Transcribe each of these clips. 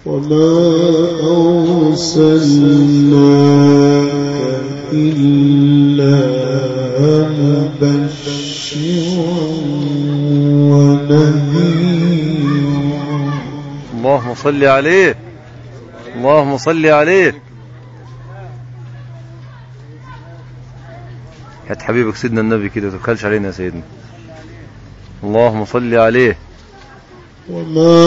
وما أرسلناك إلا مبشرا ونذيرا. اللهم صل عليه، اللهم صل عليه. هات حبيبك سيدنا النبي كده تبخلش علينا يا سيدنا. اللهم صل عليه. وما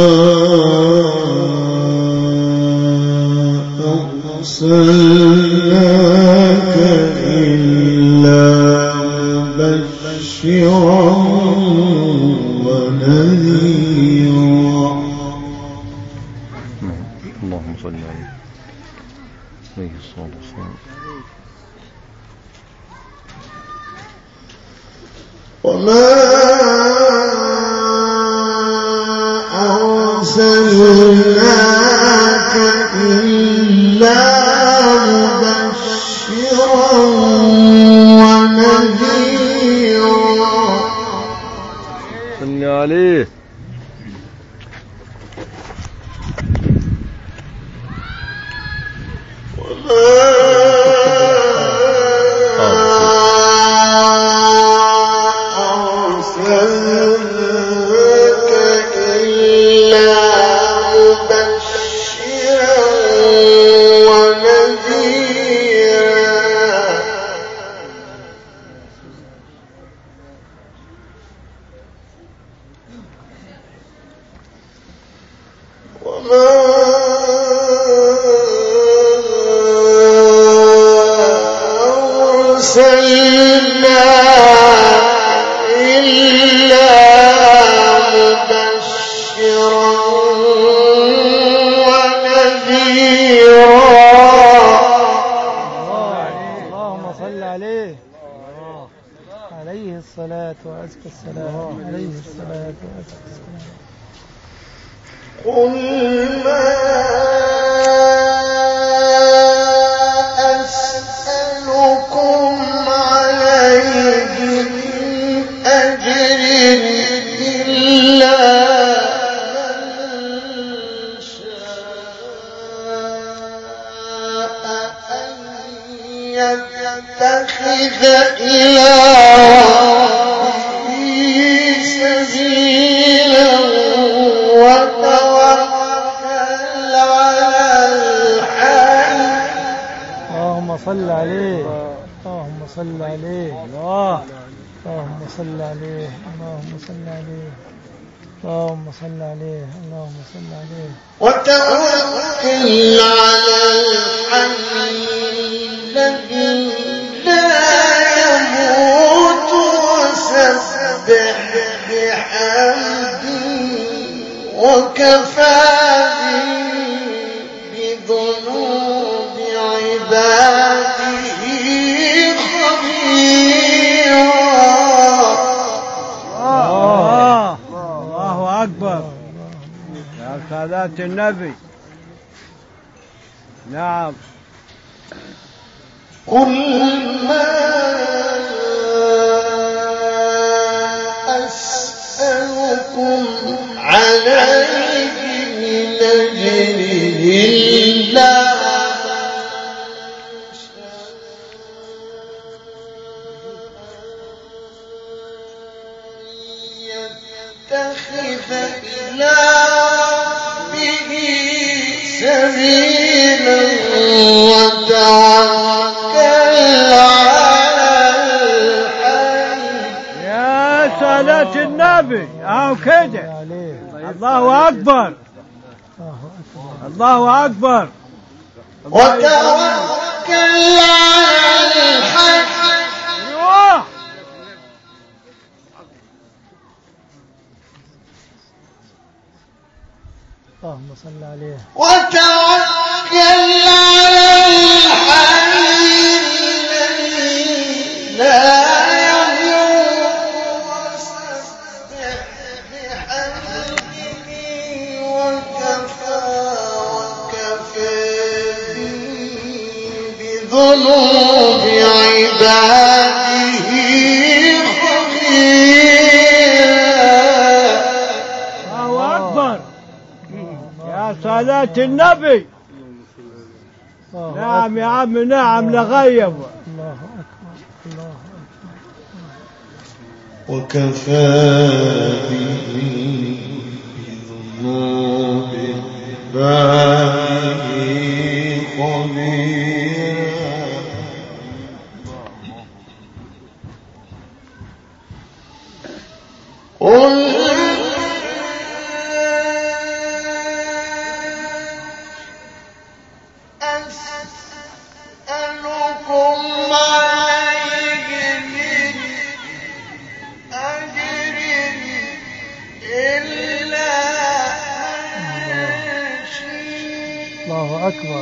أرسلناك إلا مبشرا ونذيرا. اللهم صل عليه عليه الصلاة والسلام. وما أرسلناك إلا مبشرا ونذيرا. صل عليه. وتوكل على الحي الذي لا يموت وسبح بحمده وكفى بذنوب عباده خبيرا. الله أكبر يا سادات النبي. نعم. قل ما أسألكم عليه من أجر إلا يتخذ إلى ربه سبيلا وتوكل على الحي. يا سادات النبي أو كده. الله أكبر الله أكبر. وتوكل على الحي. اللهم صل عليه. وتوكل على الحي الذي لا يموت وسبح بحمده وكفى بذنوب عباده خبيرا. الله أكبر. يا يا صلاة النبي. نعم يا عم، نعم نغيب. الله أكبر الله أكبر. وكفى به بذنوب عباده خبيرا. قل أسألكم عليه من أجر إلا الله أكبر.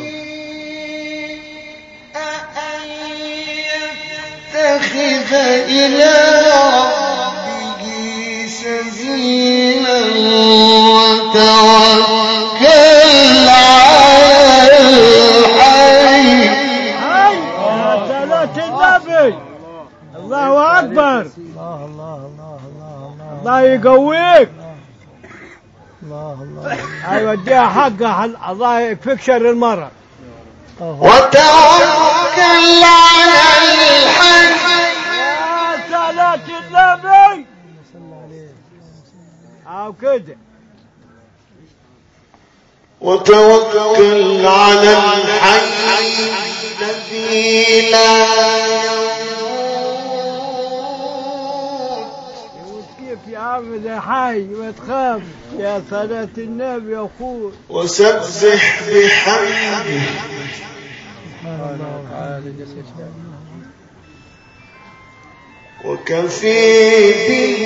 أن يتخذ إلى ربه سبيلا وتوكل على الحي. يا صلاة النبي. الله أكبر. الله الله الله الله الله يقويك. الله الله. أيوة اديها حقها، الله يكفيك شر المرض. وتوكل على الحي. يا صلاة النبي. أو كده. وتوكل على الحي الذي لا يموت كيف يا عم، ده حي ما تخاف. يا صلاة النبي يا أخوي. وسبح بحمده وكفي به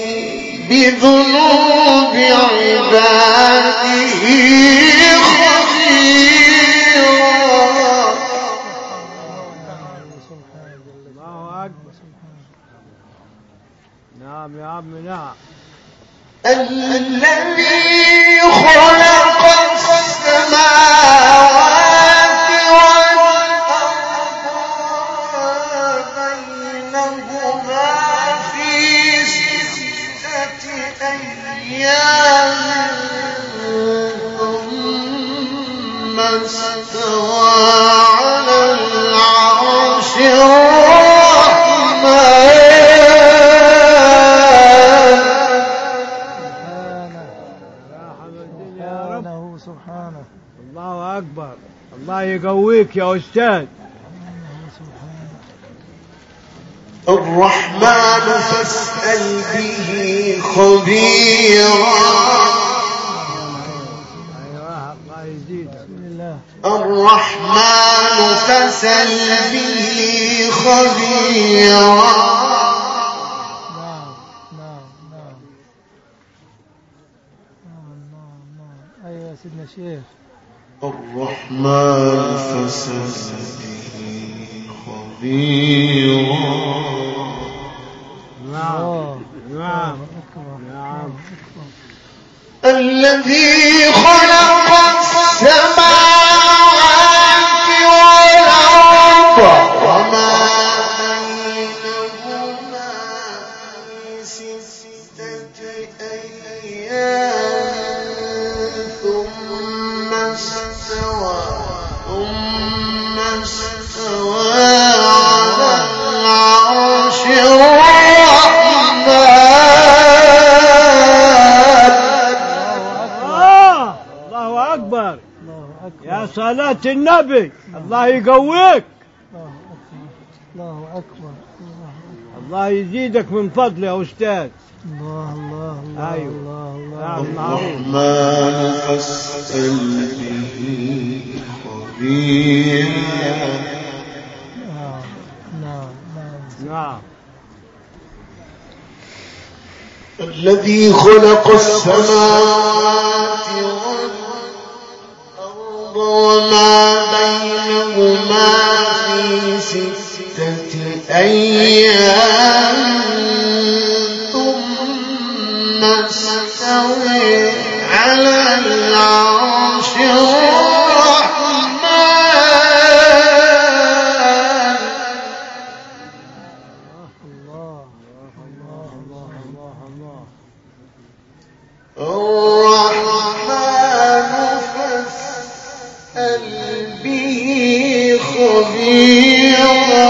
بذنوب عباده خبيرا. الله أكبر. نعم يا عم نعم. الذي خلق السماوات والأرض بينهما في 6 أيام ثم استوى على العرش سبحانه. الله أكبر. الله يقويك يا أستاذ. الرحمن فاسأل به خبيرا. أيوة الله يزيدك. الرحمن فاسأل به خبيرا. أيوة سيدنا شيخ. الرحمن فاسأل به خبيرا. نعم نعم نعم. الذي خلق السماوات والأرض وما بينهما في 6 أيام ثم استوى على العرش. الله أكبر. يا صلاة النبي. الله يقويك. الله أكبر. الله يزيدك من فضل يا أستاذ. الله الله الله. أيوة. الله الرحمن فاسأل به خبيرا. نعم. الذي خلق السماوات والأرض وما بينهما في 6 أيام ثم استوى على العرش. الرحمن خبيرا.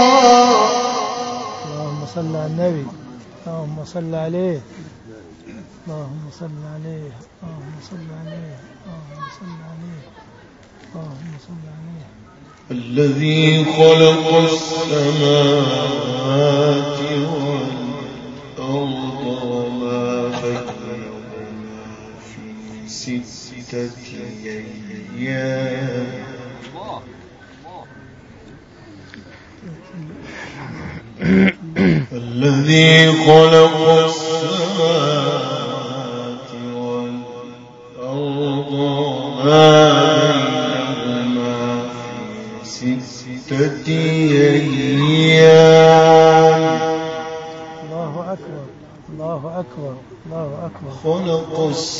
اللهم صل على النبي، اللهم صل عليه، اللهم صل عليه، اللهم صل عليه، اللهم صل عليه، اللهم صل عليه. الذي خلق السماوات والأرض وما بينهما في 6 أيام. الذي خلق السماوات والأرض وما بينهما في 6 أيام. الله أكبر، الله أكبر، الله أكبر. خلق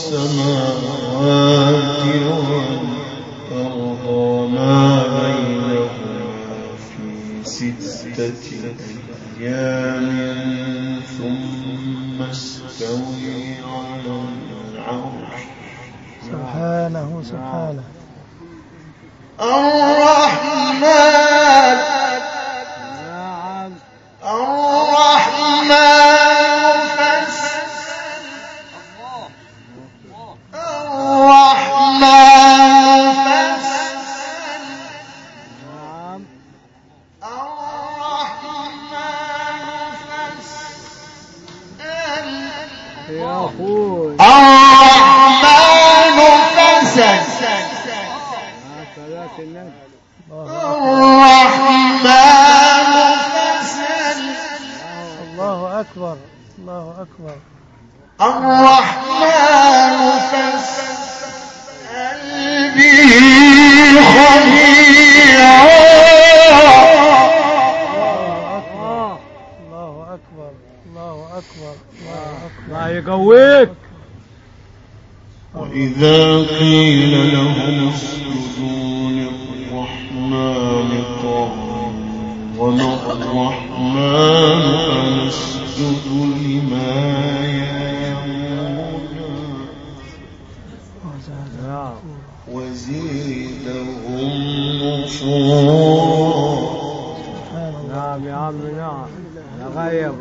السماوات والأرض وما بينهما في 6 أيام ثم استوى على العرش. سبحانه سبحانه. الرحمن أكبر، الله أكبر. الرحمن فاسأل به خبيرا. الله أكبر، الله أكبر، الله أكبر. الله يقويك. وإذا قيل لهم اسجدوا للرحمن قالوا وما الرحمن أنسجد لما يأمرنا وزيدهم نفورا. نعم يا عم، نعم يا غيب.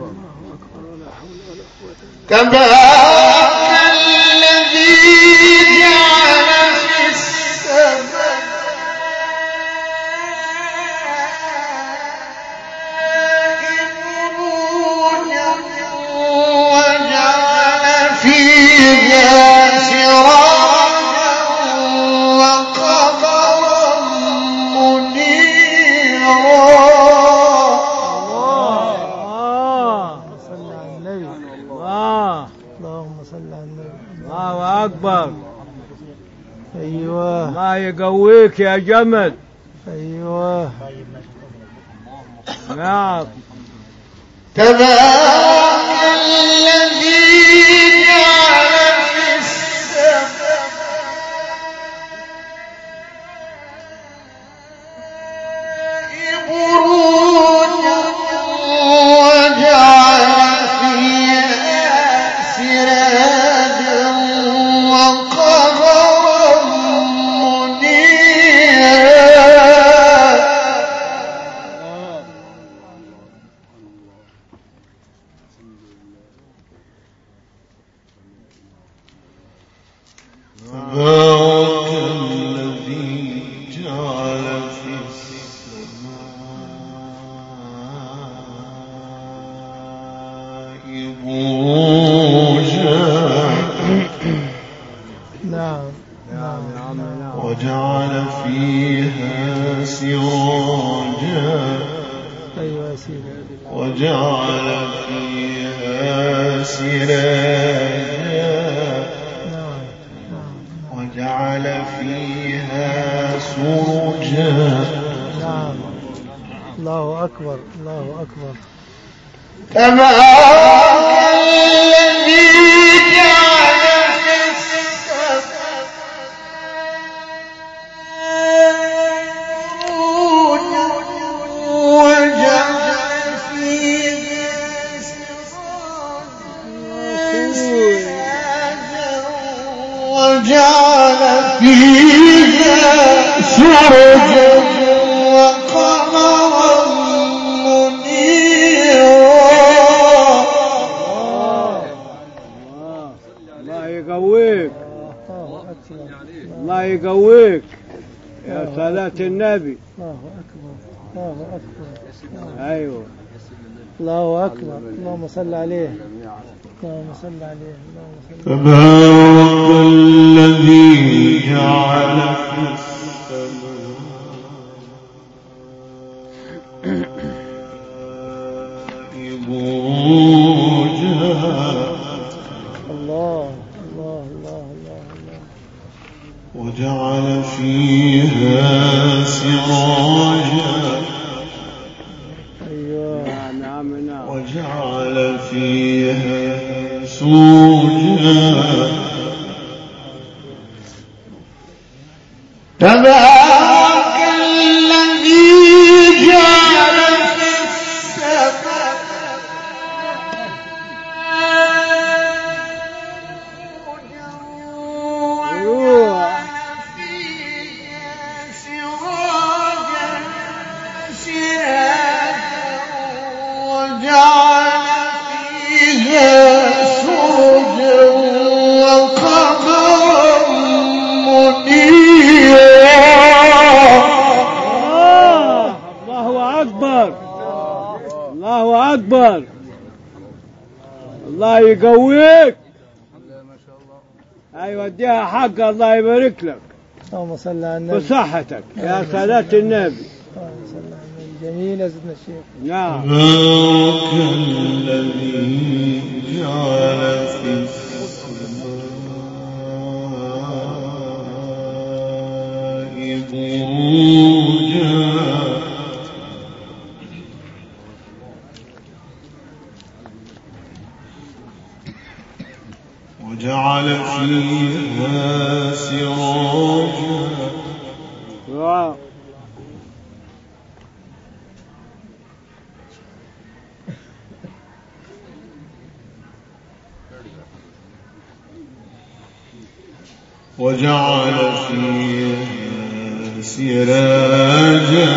تبارك الذي جعل في السماء بروجا وجعل فيها سراجا وقمرا منيرا. اللهم صل على النبي. الله أكبر. أيوه، الله يقويك يا جمل. أيوه، نعم. تبارك الذي جعل في السماء بروجا وجعل فيها سراجا وقمرا منيرا. تبارك الذي جعل في السماء بروجا نعم، نعم نعم، نعم. وجعل فيها سراجا أيوه يا سيدي. وجعل فيها سراجا نعم، نعم، وجعل فيها سرجا. نعم. الله أكبر، الله أكبر. تبارك الذي جعل في السماء بروجا وجعل فيها سراجا وجعل فيها سرجا وقمرا الله يقويك يا صلاة النبي. الله أكبر الله أكبر. أيوة الله أكبر. اللهم صل عليه اللهم صل عليه اللهم صل عليه. تبارك الذي جعل في السماء بروجا الله الله الله الله الله. وجعل فيها سراجا أيوه نعم نعم. وجعل فيها سروجا تبارك الذي جعل في السماء الله أكبر. الله يقويك. أيوة اديها حق. الله يبارك لك اللهم صل على النبي بصحتك يا صلاة النبي. اللهم صل على النبي. جميل يا سيدنا الشيخ. نعم. تبارك الذي جعل في السماء بروجا وجعل فيها سراجا وجعل فيها سراجا.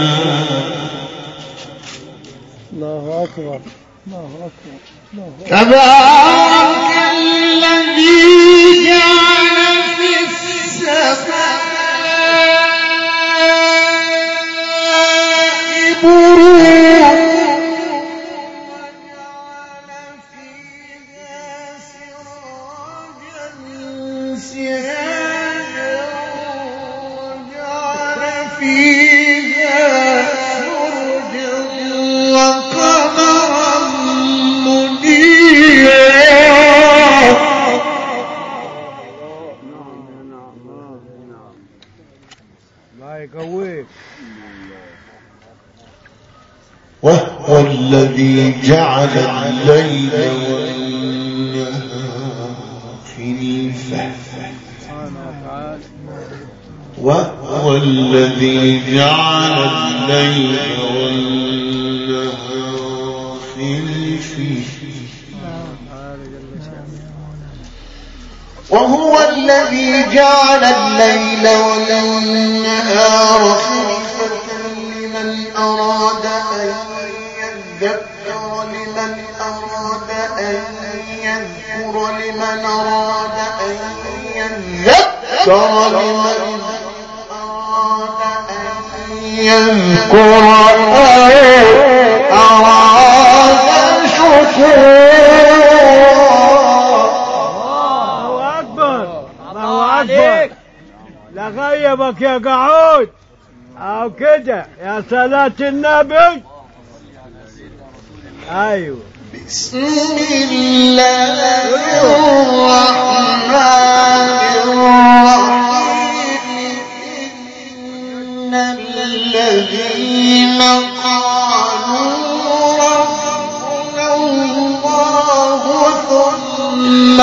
الله أكبر الله أكبر الله أكبر. تبارك الذي جعل في السماء بروجا وجعل فيها سراجا وجعل فيها سرجا وقمرا الله يقويك. وهو الذي جعل الليل والنهار خليفة وهو الذي جعل الليل والنهار خليفة وهو الذي جعل الليل والنهار خليفة لمن أراد أن يذكر لمن أراد أن يذكر لمن أراد أن يذكر لمن أراد أن يذكر أراد شكورا. لا غيبك يا قعود او كده يا صلاة النبي. ايوه بسم الله الرحمن الرحيم. إن الذين قالوا ربنا الله ثم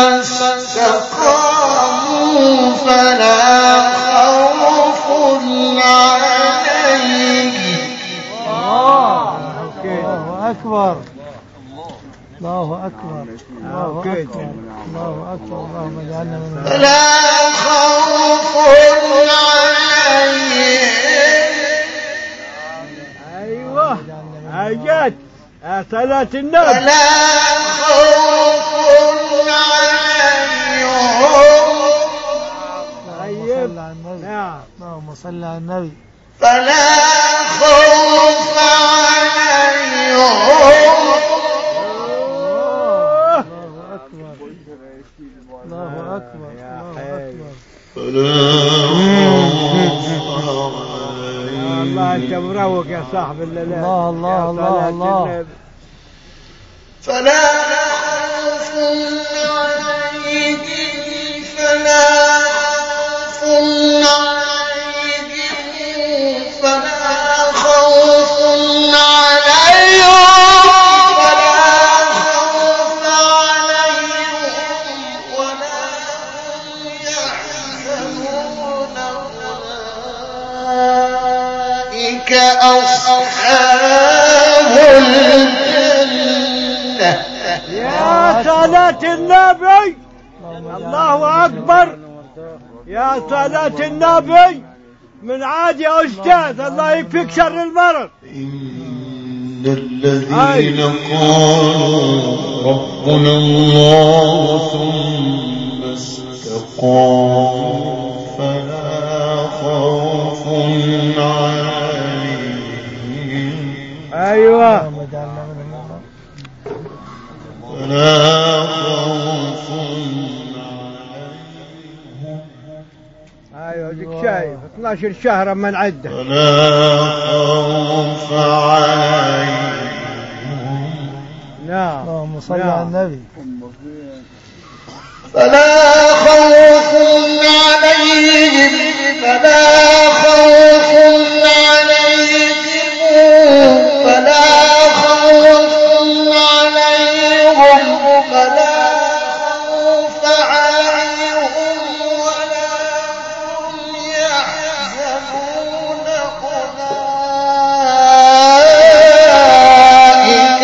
استقاموا فلا خوف عليهم. الله أكبر الله أكبر الله أكبر الله أكبر. اللهم اجعلنا من فلا خوف عليهم. ايوه اجت يا صلاة النبي. فلا خوف عليهم اللهم صل على على النبي. نعم. اللهم صل على النبي. فلا خوف عليهم الله أكبر الله أكبر الله أكبر. الله أنت مروق يا صاحب الليل. الله الله الله. فلا خوف عليهم فلا خوف عليهم فلا خوف عليهم ولا هم يحزنون أولئك أصحاب الجنة. يا صلاة النبي. الله أكبر. يا صلاة النبي. من عاد يا أستاذ الله يكفيك شر المرض. إن الذين قالوا ربنا الله ثم استقاموا فلا خوف عليهم. أيوة. اللهم اجعلنا منهم. فلا خوف أيوة ديك شايف 12 شهر من عدة. فلا خوف عليهم. نعم. اللهم صل على النبي. فلا خوف عليهم فلا خوف عليهم فلا خوف عليهم فلا خوف عليهم ولا هم يحزنون أولئك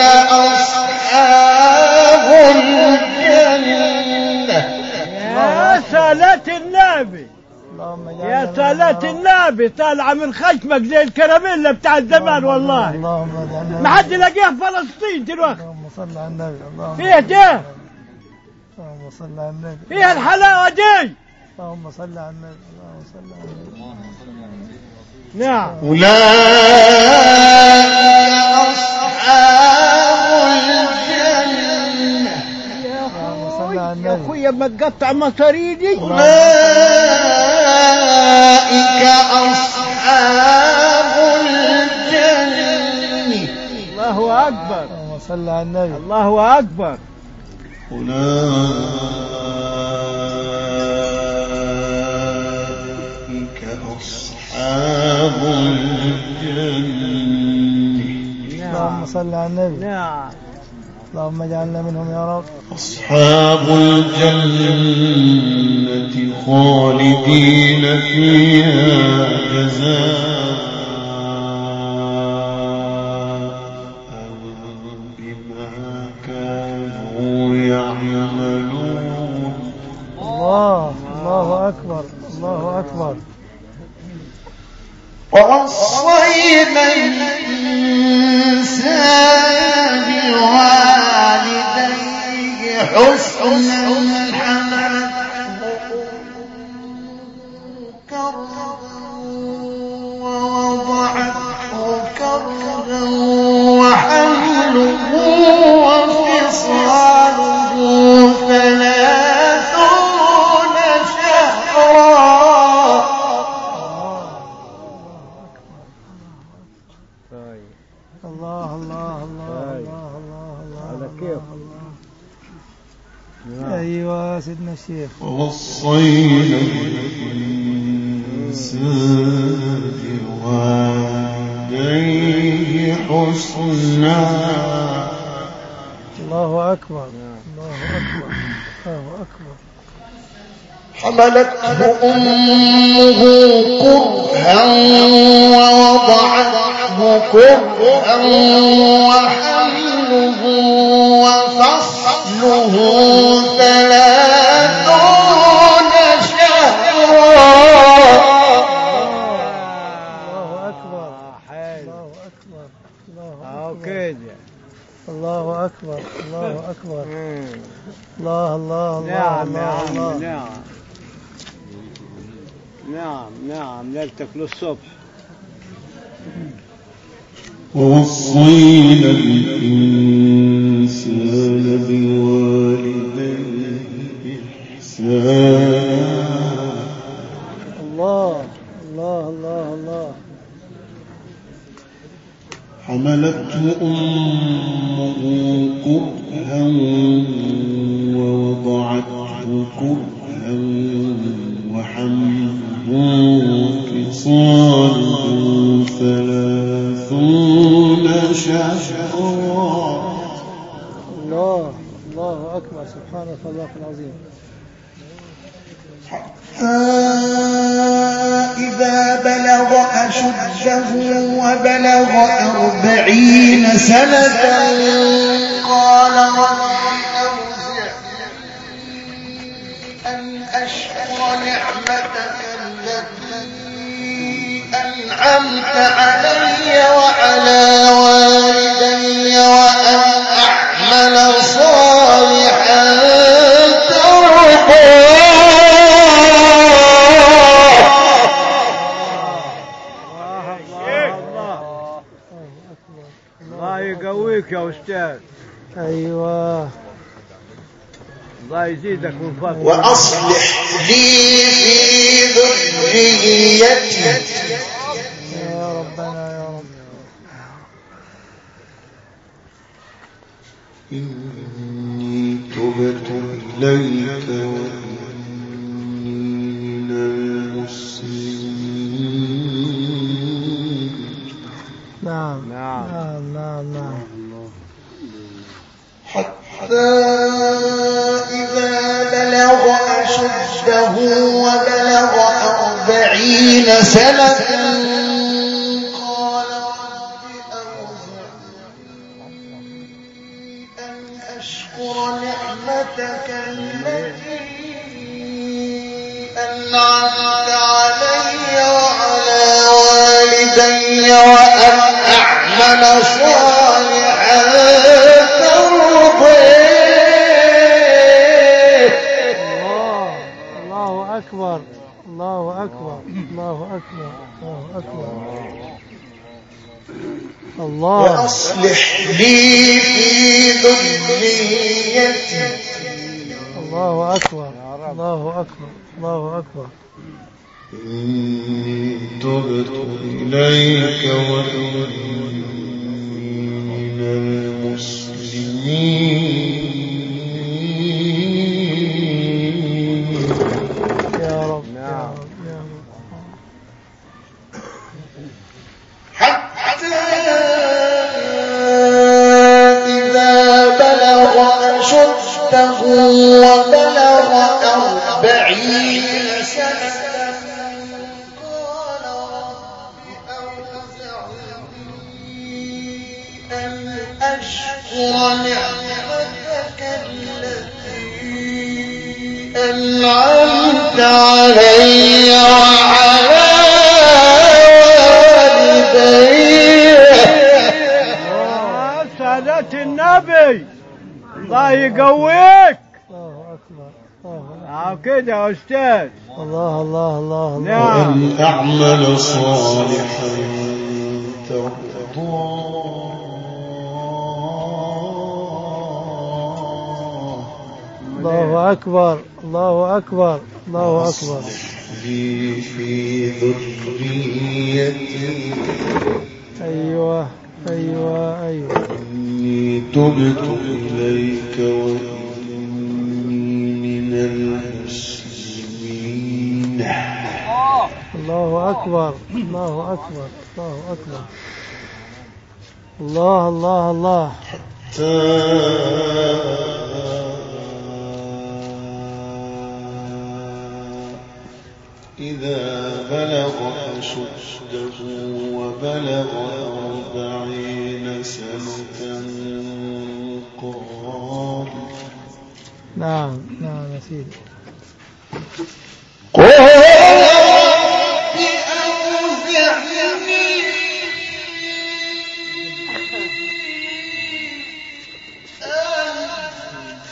أصحاب الجنة. يا صلاة النبي. اللهم اجعلنا يا صلاة النبي طالعة من خشمك زي الكراميلا بتاع الزمان والله. اللهم اجعلنا ما حد لاقيه في فلسطين دلوقتي. اللهم صل على النبي. اللهم فيه ده. اللهم صل على النبي. فيها الحلاوة دي. اللهم صل على النبي. اللهم صل على النبي. نعم. أولئك أصحاب الجنة. اللهم صل على يا النبي. أخويا ما تقطع مصاريدي. أولئك أصحاب الجنة. الله أكبر. اللهم صل على النبي. الله أكبر. أولئك أصحاب الجنة. اللهم صل على النبي. نعم. اللهم اجعلنا منهم يا رب. أصحاب الجنة خالدين فيها جزاء بما كانوا يعملون. الله أكبر الله أكبر. ووصينا الإنسان بوالديه حسنا حملته كرها ووضعته كرها وحمله وفصاله 30 شهرا. الله الله الله الله الله الله. على كيف. أيوة سيدنا الشيخ. ووصينا الإنسان بوالديه حسنا. الله أكبر الله أكبر الله أكبر. حملته أمه كرها ووضعته كرها وحمله وفصله 30 شهرا. الله أكبر الله أكبر الله أكبر. كده. الله أكبر الله أكبر. الله الله الله نعم الله الله. نعم. نعم ليلتك للصبح. ووصينا الإنسان بوالديه إحسانا. الله الله الله الله. حملته أمه كرها ووضعته كرها وحمله وفصاله 30 شهرا. الله الله أكبر. سبحانك الله العظيم. إذا بلغ أشده وبلغ 40 سنة قال رب أوزعني أن أشكر نعمتك التي أنعمت علي وعلى والدي وأن أعمل صالحا الله يقويك يا أستاذ. أيوة. الله يزيدك من فضله. وأصلح لي في ذريتي. يا ربنا يا رب. إني تبت إليك وإني من المسلمين. نعم نعم نعم نعم. حتى إذا بلغ أشده وبلغ 40 سنة قال رب أوزعني أن أشكر نعمتك التي أنعمت علي وعلى والدي وأن أعمل صالحا الله أكبر الله أكبر الله أكبر الله أكبر. الله. وأصلح لي في ذريتي. الله أكبر الله أكبر الله أكبر. إني تبت إليك وإني من المسلمين. يا رب يا رب يا رب. حتى إذا بلغ أشده وبلغ 40 سنة قال رب أوزعني أن أشكر نعمتك التي أنعمت علي وعلى سادة النبي. الله يقويك. الله أكبر الله كده يا أستاذ. الله الله الله. نعم. وأن أعمل صالحا ترضاه. الله أكبر الله أكبر الله أكبر. لي في ذريتي. أيوة أيوة أيوة. إني تبت إليك وإني من المسلمين. الله أكبر الله أكبر الله أكبر. الله الله الله. إذا بلغ أشده وبلغ 40 سنة قال. نعم نعم يا سيدي. قال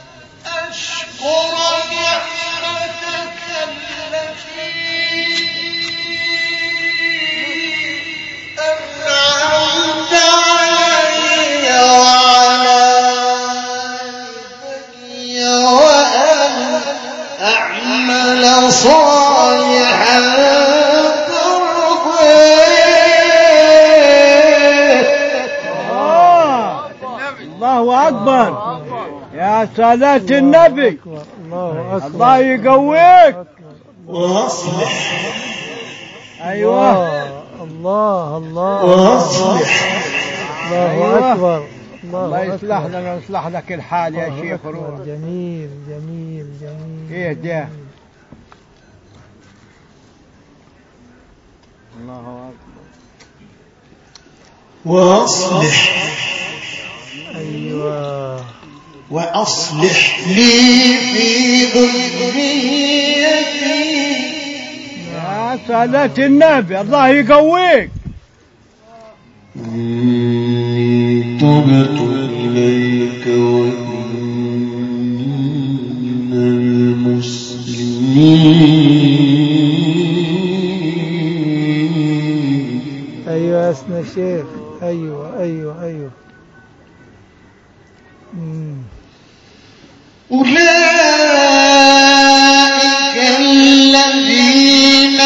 أشكر نعمتك التي الله أكبر. يا صلاة النبي. الله أكبر. الله يقويك. وأصلح أيوة. الله الله وأصلح الله أيوة. أكبر. الله يصلح لنا ويصلح لك الحال يا شيخ روح. جميل جميل جميل. ايه ده؟ الله أكبر. وأصلح أيوة. وأصلح لي في ذريتي. يا صلاة النبي الله يقويك. إني تبت إليك وإن المسلمين. أيوة أسمى الشيخ. أيوة أيوة أيوة. أولئك الذين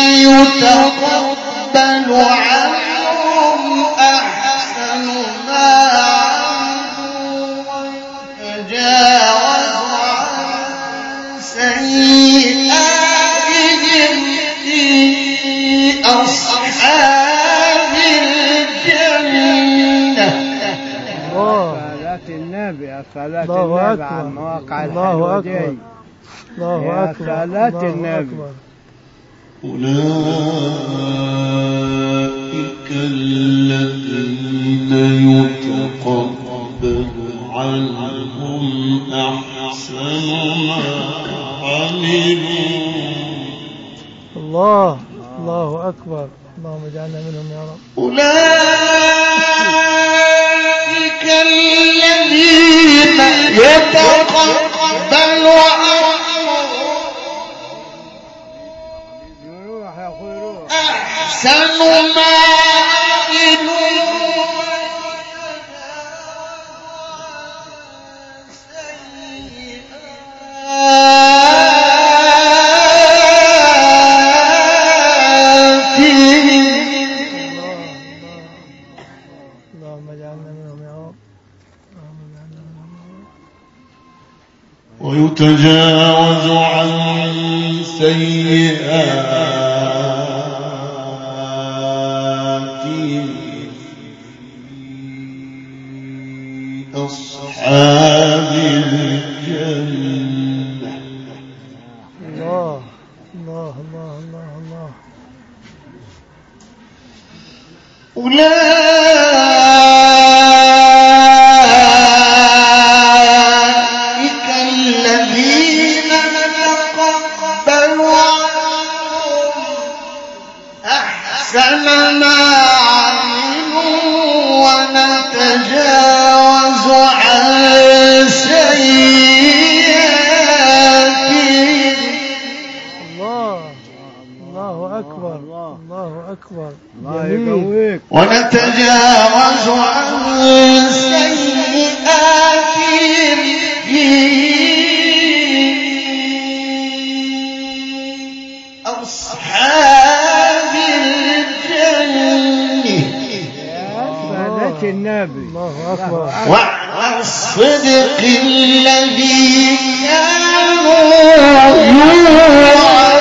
يتقبل عنهم أحسن ما عملوا ويتجاوز عن سيئاتهم في أصحاب الجنة. صلاة النبي يا صلاة الله النبي أكبر. على المواقع الله الحلوة أكبر. دي. الله يا أكبر. صلاة الله النبي. أكبر. أولئك الذين يتقبل عنهم أحسن ما عملوا. الله الله أكبر. اللهم اجعلنا منهم يا رب. أولئك الذين يتقبل عنهم روح يا أخوي روح. أحسن ما عملوا اللهم اجعلنا منهم يا رب. اللهم اجعلنا منهم يا رب. ويتجاوز عن سيئاتهم في أصحاب الجنة. الله الله الله الله الله. أولئك الذين نتقبل عنهم أحسن ما عملوا ونتجاوز عن سيئاتهم. الله الله أكبر. الله أكبر. الله جميل. يقويك. ونتجاوز عن سيئاتهم في أصحاب الجنة. صلاة النبي. الله أكبر. وعلى الصدق الذي كانوا يوعدون.